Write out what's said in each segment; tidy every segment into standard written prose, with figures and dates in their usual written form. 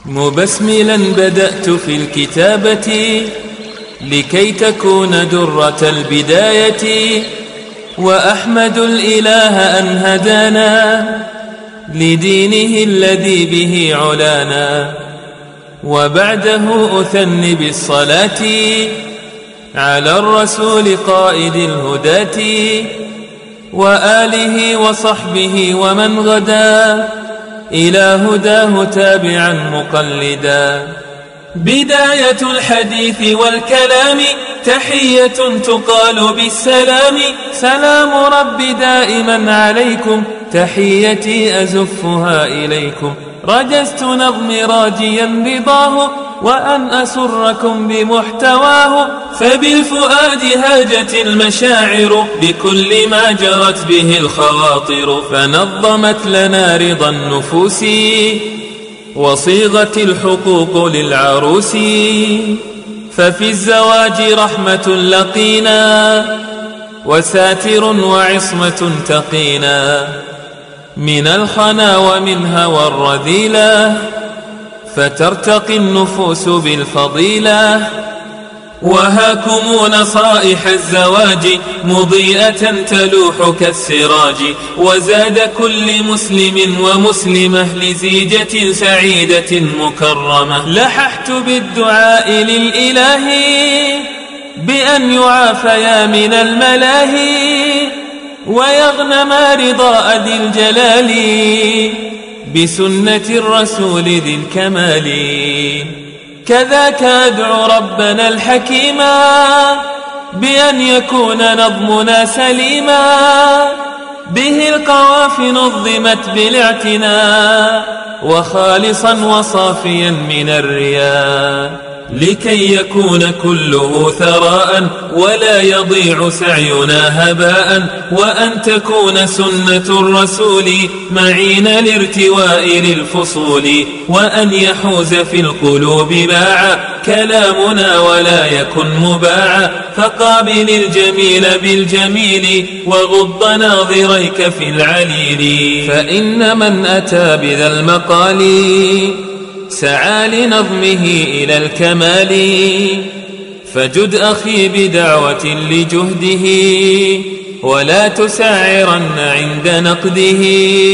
مبسملا بدأت في الكتابة لكي تكون درة البداية، وأحمد الإله أن هدانا لدينه الذي به علانا. وبعده أثني بالصلاة على الرسول قائد الهداة، وآله وصحبه ومن غدا إلى هداه تابعا مقلدا. بداية الحديث والكلام تحية تقال بالسلام، سلام ربي دائما عليكم، تحيتي أزفها إليكم. رجزت نظمي راجيا رضاه، وأن أسركم بمحتواه، فبالفؤاد هاجت المشاعر بكل ما جرت به الخواطر، فنظمت لنا رضا النفوس وصيغت الحقوق للعروس. ففي الزواج رحمة لقينا وساتر وعصمة تقينا من الخنا ومن هوى الرذيلة، فترتقي النفوس بالفضيلة. وهاكم نصائح الزواج مضيئة تلوح كالسراج، وزاد كل مسلم ومسلمة لزيجة سعيدة مكرمة. لححت بالدعاء للإله بأن يعافيا من الملاهي، ويغنما رضاء ذي الجلال بسنة الرسول ذي الكمال. كذاك أدعو ربنا الحكيما بأن يكون نظمنا سليما، به القوافي نظمت بالاعتناء، وخالصا وصافيا من الرياء، لكي يكون كله ثراء ولا يضيع سعينا هباء، وأن تكون سنة الرسول معين لارتواء للفصول، وأن يحوز في القلوب باعا كلامنا ولا يكن مباعا. فقابل الجميل بالجميل وغض ناظريك في العليل، فإن من أتى بذا المقال سعى لنظمه إلى الكمال. فجد أخي بدعوة لجهده ولا تسعرن عند نقده،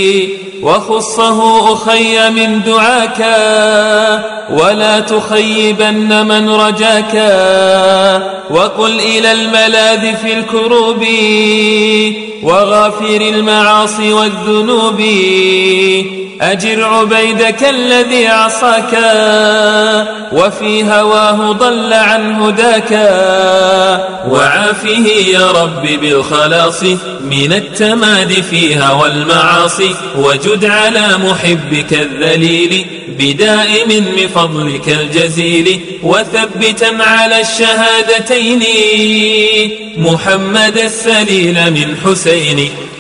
وخصه أخي من دعاك ولا تخيبن من رجاك. وقل إلى الملاذ في الكروب وغافر المعاصي والذنوب، أجر عبيدك الذي عصاك وفي هواه ضل عن هداك، وعافه يا رب بالخلاص من التمادي في هوى المعاصي. وجد على محبك الذليل بدائم من فضلك الجزيل، وثبتا على الشهادتين محمد السليل من حسين.